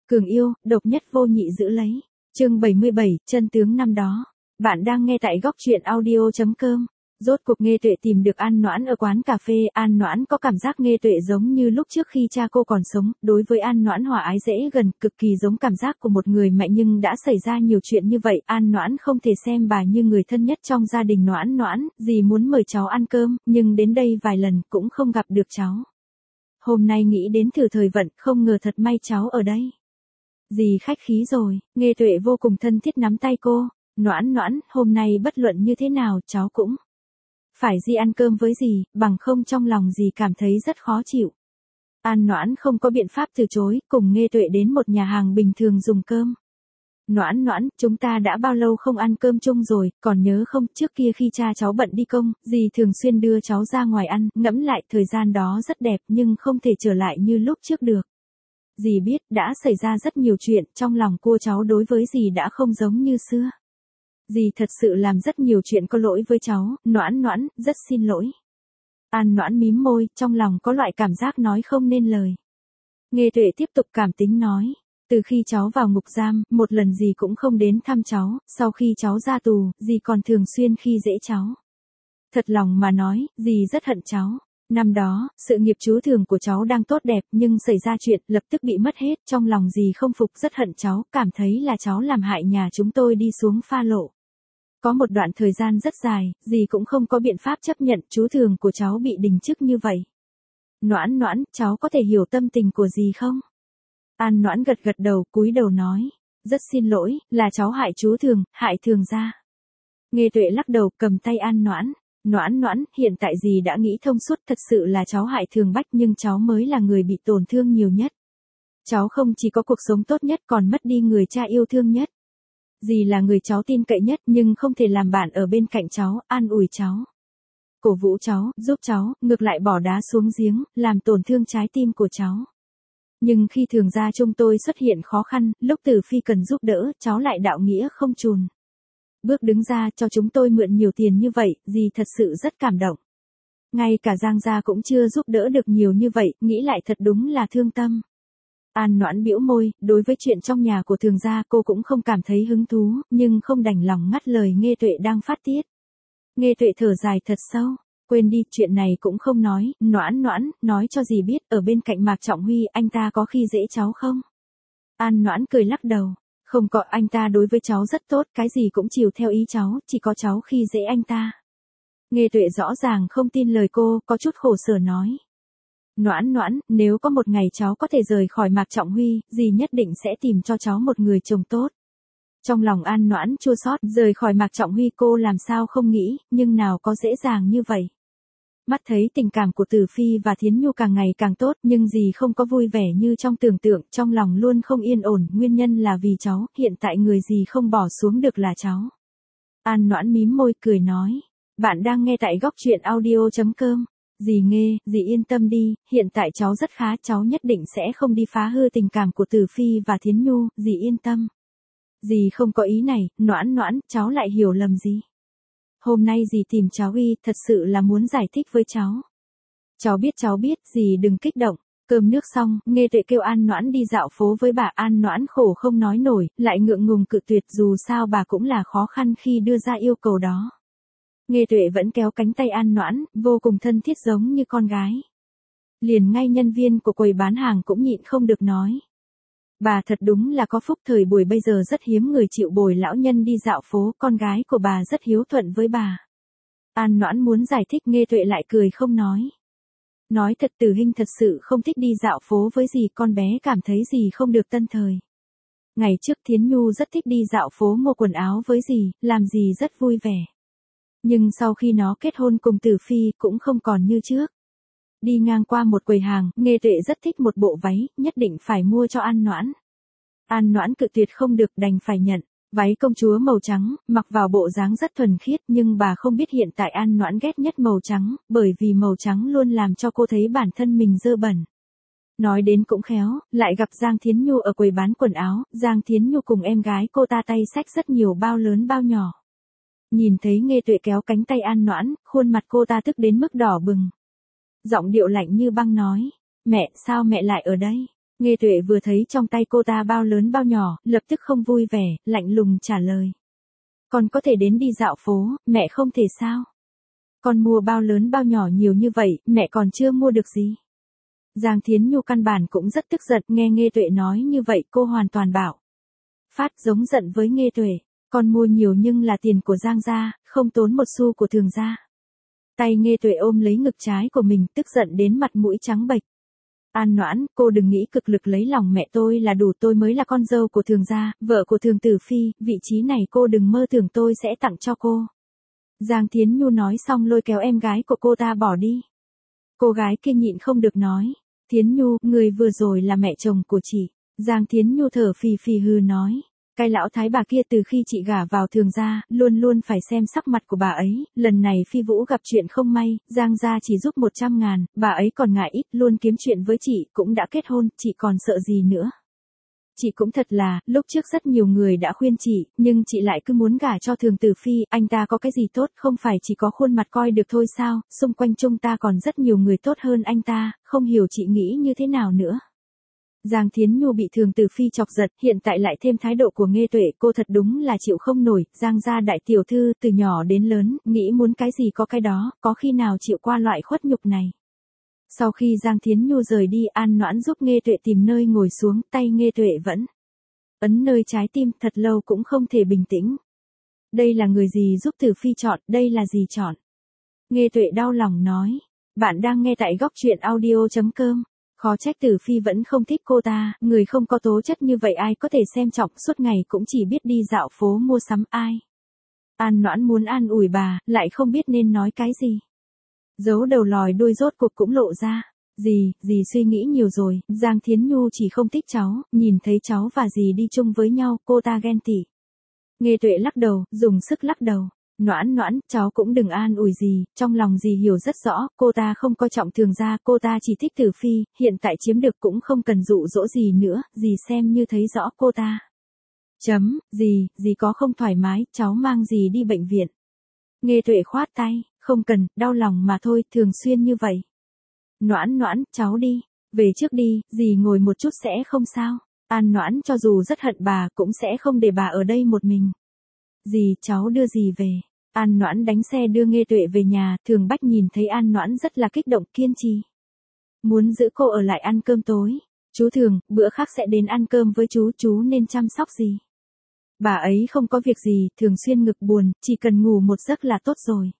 Cường yêu, độc nhất vô nhị giữ lấy. Chương 77, chân tướng năm đó. Bạn đang nghe tại góc truyện audio.com. Rốt cuộc Nghê Tuệ tìm được An Noãn ở quán cà phê. An Noãn có cảm giác Nghê Tuệ giống như lúc trước khi cha cô còn sống. Đối với An Noãn hòa ái dễ gần, cực kỳ giống cảm giác của một người mẹ, nhưng đã xảy ra nhiều chuyện như vậy. An Noãn không thể xem bà như người thân nhất trong gia đình. Noãn, dì muốn mời cháu ăn cơm, nhưng đến đây vài lần cũng không gặp được cháu. Hôm nay nghĩ đến thử thời vận, không ngờ thật may cháu ở đây. Dì khách khí rồi. Nghê Tuệ vô cùng thân thiết nắm tay cô. Noãn, hôm nay bất luận như thế nào cháu cũng phải đi ăn cơm với dì, bằng không trong lòng dì cảm thấy rất khó chịu. An Noãn không có biện pháp từ chối, cùng Nghê Tuệ đến một nhà hàng bình thường dùng cơm. Noãn, chúng ta đã bao lâu không ăn cơm chung rồi, còn nhớ không, trước kia khi cha cháu bận đi công, dì thường xuyên đưa cháu ra ngoài ăn, ngẫm lại thời gian đó rất đẹp nhưng không thể trở lại như lúc trước được. Dì biết đã xảy ra rất nhiều chuyện, trong lòng cô cháu đối với dì đã không giống như xưa. Dì thật sự làm rất nhiều chuyện có lỗi với cháu. Noãn, rất xin lỗi. An Noãn mím môi, trong lòng có loại cảm giác nói không nên lời. Nghê Tuệ tiếp tục cảm tính nói. Từ khi cháu vào ngục giam, một lần dì cũng không đến thăm cháu, sau khi cháu ra tù, dì còn thường xuyên khi dễ cháu. Thật lòng mà nói, dì rất hận cháu. Năm đó, sự nghiệp chú thường của cháu đang tốt đẹp nhưng xảy ra chuyện, lập tức bị mất hết, trong lòng dì không phục, rất hận cháu, cảm thấy là cháu làm hại nhà chúng tôi đi xuống pha lộ. Có một đoạn thời gian rất dài, dì cũng không có biện pháp chấp nhận chú thường của cháu bị đình chức như vậy. Noãn, cháu có thể hiểu tâm tình của dì không? An Noãn gật đầu, cúi đầu nói. Rất xin lỗi, là cháu hại chú thường, hại thường gia. Nghê Tuệ lắc đầu, cầm tay An Noãn. Noãn, hiện tại dì đã nghĩ thông suốt, thật sự là cháu hại Thường Bách nhưng cháu mới là người bị tổn thương nhiều nhất. Cháu không chỉ có cuộc sống tốt nhất còn mất đi người cha yêu thương nhất. Dì là người cháu tin cậy nhất nhưng không thể làm bạn ở bên cạnh cháu, an ủi cháu, cổ vũ cháu, giúp cháu, ngược lại bỏ đá xuống giếng, làm tổn thương trái tim của cháu. Nhưng khi Thường gia chúng tôi xuất hiện khó khăn, lúc Tử Phi cần giúp đỡ, cháu lại đạo nghĩa không chùn bước đứng ra cho chúng tôi mượn nhiều tiền như vậy, dì thật sự rất cảm động. Ngay cả Giang gia cũng chưa giúp đỡ được nhiều như vậy, nghĩ lại thật đúng là thương tâm. An Noãn bĩu môi, đối với chuyện trong nhà của Thường gia cô cũng không cảm thấy hứng thú, nhưng không đành lòng ngắt lời Nghê Tuệ đang phát tiết. Nghê Tuệ thở dài thật sâu, quên đi, chuyện này cũng không nói. Noãn, nói cho dì biết, ở bên cạnh Mạc Trọng Huy, anh ta có khi dễ cháu không? An Noãn cười lắc đầu. Không có, anh ta đối với cháu rất tốt, cái gì cũng chiều theo ý cháu, chỉ có cháu khi dễ anh ta. Nghê Tuệ rõ ràng không tin lời cô, có chút khổ sở nói. Noãn, nếu có một ngày cháu có thể rời khỏi Mạc Trọng Huy, dì nhất định sẽ tìm cho cháu một người chồng tốt. Trong lòng An Noãn chua xót, rời khỏi Mạc Trọng Huy cô làm sao không nghĩ, nhưng nào có dễ dàng như vậy. Mắt thấy tình cảm của Tử Phi và Thiến Nhu càng ngày càng tốt, nhưng dì không có vui vẻ như trong tưởng tượng, trong lòng luôn không yên ổn, nguyên nhân là vì cháu, hiện tại người dì không bỏ xuống được là cháu. An Noãn mím môi cười nói, bạn đang nghe tại góc truyện audio.com. Dì Nghê, dì yên tâm đi, hiện tại cháu rất khá, cháu nhất định sẽ không đi phá hư tình cảm của Tử Phi và Thiến Nhu, dì yên tâm. Dì không có ý này. Noãn, cháu lại hiểu lầm gì? Hôm nay dì tìm cháu thật sự là muốn giải thích với cháu. Cháu biết, dì đừng kích động. Cơm nước xong, Nghê Tuệ kêu An Noãn đi dạo phố với bà. An Noãn khổ không nói nổi, lại ngượng ngùng cự tuyệt, dù sao bà cũng là khó khăn khi đưa ra yêu cầu đó. Nghê Tuệ vẫn kéo cánh tay An Noãn, vô cùng thân thiết giống như con gái. Liền ngay nhân viên của quầy bán hàng cũng nhịn không được nói. Bà thật đúng là có phúc, thời buổi bây giờ rất hiếm người chịu bồi lão nhân đi dạo phố, con gái của bà rất hiếu thuận với bà. An Noãn muốn giải thích, Nghê Tuệ lại cười không nói. Nói thật, Tử Hinh thật sự không thích đi dạo phố với dì, con bé cảm thấy dì không được tân thời. Ngày trước Thiến Nhu rất thích đi dạo phố mua quần áo với dì, làm dì rất vui vẻ. Nhưng sau khi nó kết hôn cùng Tử Phi cũng không còn như trước. Đi ngang qua một quầy hàng, Nghê Tuệ rất thích một bộ váy, nhất định phải mua cho An Noãn. An Noãn cự tuyệt không được, đành phải nhận. Váy công chúa màu trắng, mặc vào bộ dáng rất thuần khiết, nhưng bà không biết hiện tại An Noãn ghét nhất màu trắng, bởi vì màu trắng luôn làm cho cô thấy bản thân mình dơ bẩn. Nói đến cũng khéo, lại gặp Giang Thiến Nhu ở quầy bán quần áo, Giang Thiến Nhu cùng em gái cô ta tay xách rất nhiều bao lớn bao nhỏ. Nhìn thấy Nghê Tuệ kéo cánh tay An Noãn, khuôn mặt cô ta tức đến mức đỏ bừng. Giọng điệu lạnh như băng nói, mẹ, sao mẹ lại ở đây? Nghe Tuệ vừa thấy trong tay cô ta bao lớn bao nhỏ, lập tức không vui vẻ, lạnh lùng trả lời. Con có thể đến đi dạo phố, mẹ không thể sao? Con mua bao lớn bao nhỏ nhiều như vậy, mẹ còn chưa mua được gì. Giang Thiến Nhu căn bản cũng rất tức giận, Nghe Tuệ nói như vậy cô hoàn toàn bạo phát giống giận với Nghe Tuệ. Con mua nhiều nhưng là tiền của Giang gia, không tốn một xu của Thường gia. Tay Nghe Tuệ ôm lấy ngực trái của mình, tức giận đến mặt mũi trắng bệch. An Noãn, cô đừng nghĩ cực lực lấy lòng mẹ tôi là đủ, tôi mới là con dâu của Thường gia, vợ của Thường Tử Phi, vị trí này cô đừng mơ tưởng tôi sẽ tặng cho cô. Giang Thiến Nhu nói xong lôi kéo em gái của cô ta bỏ đi. Cô gái kia nhịn không được nói. Thiến Nhu, người vừa rồi là mẹ chồng của chị. Giang Thiến Nhu thở phì phì hừ nói. Cái lão thái bà kia từ khi chị gả vào Thường gia, luôn luôn phải xem sắc mặt của bà ấy, lần này Phi Vũ gặp chuyện không may, Giang gia chỉ giúp 100.000, bà ấy còn ngại ít, luôn kiếm chuyện với chị, cũng đã kết hôn, chị còn sợ gì nữa. Chị cũng thật là, lúc trước rất nhiều người đã khuyên chị, nhưng chị lại cứ muốn gả cho Thường Tử Phi, anh ta có cái gì tốt, không phải chỉ có khuôn mặt coi được thôi sao, xung quanh chúng ta còn rất nhiều người tốt hơn anh ta, không hiểu chị nghĩ như thế nào nữa. Giang Thiến Nhu bị Thường Tử Phi chọc giận, hiện tại lại thêm thái độ của Nghe Tuệ, cô thật đúng là chịu không nổi, Giang gia đại tiểu thư, từ nhỏ đến lớn, nghĩ muốn cái gì có cái đó, có khi nào chịu qua loại khuất nhục này. Sau khi Giang Thiến Nhu rời đi, An Noãn giúp Nghe Tuệ tìm nơi ngồi xuống, tay Nghe Tuệ vẫn ấn nơi trái tim, thật lâu cũng không thể bình tĩnh. Đây là người gì giúp Tử Phi chọn, đây là gì chọn? Nghe Tuệ đau lòng nói. Bạn đang nghe tại góc truyện audio.com. Khó trách Tử Phi vẫn không thích cô ta, người không có tố chất như vậy ai có thể xem trọng, suốt ngày cũng chỉ biết đi dạo phố mua sắm ai. An Noãn muốn an ủi bà, lại không biết nên nói cái gì. Giấu đầu lòi đuôi rốt cuộc cũng lộ ra. Dì suy nghĩ nhiều rồi, Giang Thiến Nhu chỉ không thích cháu, nhìn thấy cháu và dì đi chung với nhau, cô ta ghen tị. Nghe Tuệ lắc đầu, dùng sức lắc đầu. Noãn, cháu cũng đừng an ủi dì, trong lòng dì hiểu rất rõ, cô ta không coi trọng Thường gia, cô ta chỉ thích Tử Phi, hiện tại chiếm được cũng không cần dụ dỗ gì nữa, dì xem như thấy rõ cô ta. Dì có không thoải mái, cháu mang dì đi bệnh viện. Nghe Tuệ khoát tay, không cần, đau lòng mà thôi, thường xuyên như vậy. Noãn, cháu đi, về trước đi, dì ngồi một chút sẽ không sao. An Noãn cho dù rất hận bà cũng sẽ không để bà ở đây một mình. Dì, cháu đưa dì về. An Noãn đánh xe đưa Nghe Tuệ về nhà, Thường Bách nhìn thấy An Noãn rất là kích động, kiên trì. Muốn giữ cô ở lại ăn cơm tối. Chú Thường, bữa khác sẽ đến ăn cơm với chú nên chăm sóc dì. Bà ấy không có việc gì, thường xuyên ngực buồn, chỉ cần ngủ một giấc là tốt rồi.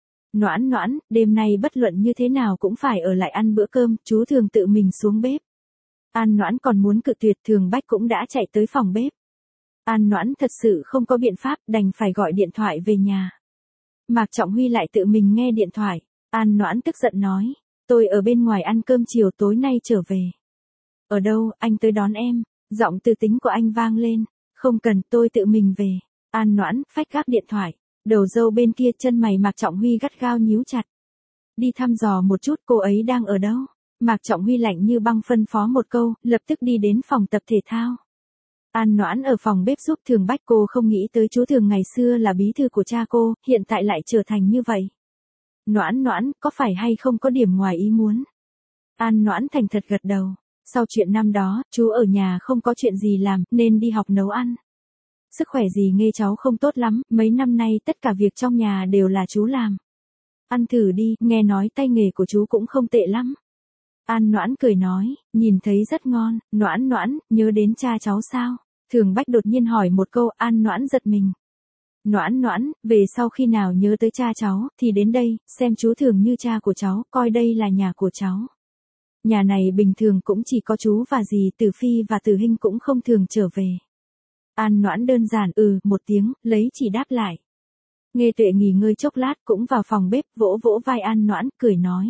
Noãn, đêm nay bất luận như thế nào cũng phải ở lại ăn bữa cơm, chú Thường tự mình xuống bếp. An Noãn còn muốn cự tuyệt, Thường Bách cũng đã chạy tới phòng bếp. An Noãn thật sự không có biện pháp, đành phải gọi điện thoại về nhà. Mạc Trọng Huy lại tự mình nghe điện thoại. An Noãn tức giận nói, tôi ở bên ngoài ăn cơm chiều, tối nay trở về. Ở đâu, anh tới đón em. Giọng từ tính của anh vang lên. Không cần, tôi tự mình về. An Noãn phách gác điện thoại. Đầu dâu bên kia, chân mày Mạc Trọng Huy gắt gao nhíu chặt. Đi thăm dò một chút cô ấy đang ở đâu. Mạc Trọng Huy lạnh như băng phân phó một câu, lập tức đi đến phòng tập thể thao. An Noãn ở phòng bếp giúp Thường Bách, cô không nghĩ tới chú Thường ngày xưa là bí thư của cha cô, hiện tại lại trở thành như vậy. Noãn, có phải hay không có điểm ngoài ý muốn? An Noãn thành thật gật đầu. Sau chuyện năm đó, chú ở nhà không có chuyện gì làm, nên đi học nấu ăn. Sức khỏe dì Nghe cháu không tốt lắm, mấy năm nay tất cả việc trong nhà đều là chú làm. Ăn thử đi, nghe nói tay nghề của chú cũng không tệ lắm. An Noãn cười nói, nhìn thấy rất ngon. Noãn, nhớ đến cha cháu sao? Thường Bách đột nhiên hỏi một câu, An Noãn giật mình. Noãn, về sau khi nào nhớ tới cha cháu, thì đến đây, xem chú Thường như cha của cháu, coi đây là nhà của cháu. Nhà này bình thường cũng chỉ có chú và dì, Tử Phi và Tử Hinh cũng không thường trở về. An Noãn đơn giản một tiếng, lấy chỉ đáp lại. Nghe Tuệ nghỉ ngơi chốc lát cũng vào phòng bếp, vỗ vai An Noãn, cười nói.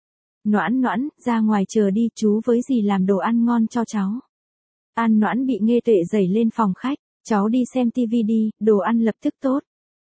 Noãn, ra ngoài chờ đi, chú với dì làm đồ ăn ngon cho cháu. An Noãn bị Nghe Tuệ đẩy lên phòng khách, cháu đi xem tivi đi, đồ ăn lập tức tốt.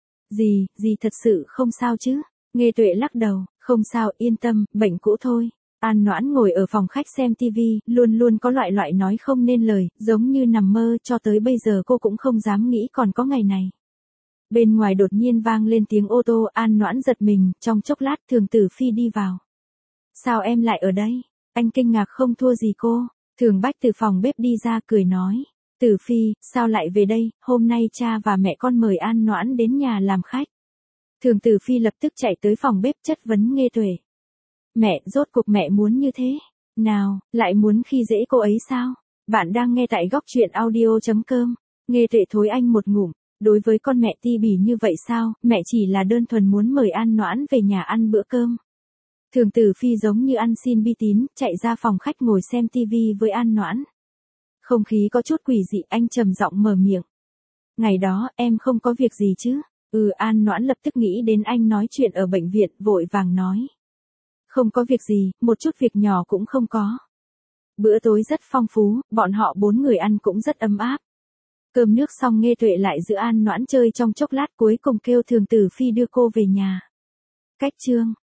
Dì thật sự không sao chứ? Nghe Tuệ lắc đầu, không sao, yên tâm, bệnh cũ thôi. An Noãn ngồi ở phòng khách xem tivi, luôn có loại nói không nên lời, giống như nằm mơ, cho tới bây giờ cô cũng không dám nghĩ còn có ngày này. Bên ngoài đột nhiên vang lên tiếng ô tô, An Noãn giật mình, trong chốc lát Thường Tử Phi đi vào. Sao em lại ở đây? Anh kinh ngạc không thua gì cô. Thường Bách từ phòng bếp đi ra cười nói. Tử Phi, sao lại về đây, hôm nay cha và mẹ con mời An Noãn đến nhà làm khách. Thường Tử Phi lập tức chạy tới phòng bếp chất vấn Nghê Tuệ. Mẹ, rốt cuộc mẹ muốn như thế. Nào, lại muốn khi dễ cô ấy sao? Bạn đang nghe tại góc truyện audio.com. Nghê Tuệ thối anh một ngụm. Đối với con mẹ ti bỉ như vậy sao, mẹ chỉ là đơn thuần muốn mời An Noãn về nhà ăn bữa cơm. Thường Tử Phi giống như ăn xin bi tín, chạy ra phòng khách ngồi xem tivi với An Noãn. Không khí có chút quỷ dị, anh trầm giọng mở miệng. Ngày đó, em không có việc gì chứ? An Noãn lập tức nghĩ đến anh nói chuyện ở bệnh viện, vội vàng nói. Không có việc gì, một chút việc nhỏ cũng không có. Bữa tối rất phong phú, bọn họ 4 người ăn cũng rất ấm áp. Cơm nước xong Nghê Tuệ lại giữ An Noãn chơi trong chốc lát, cuối cùng kêu Thường Tử Phi đưa cô về nhà. Cách chương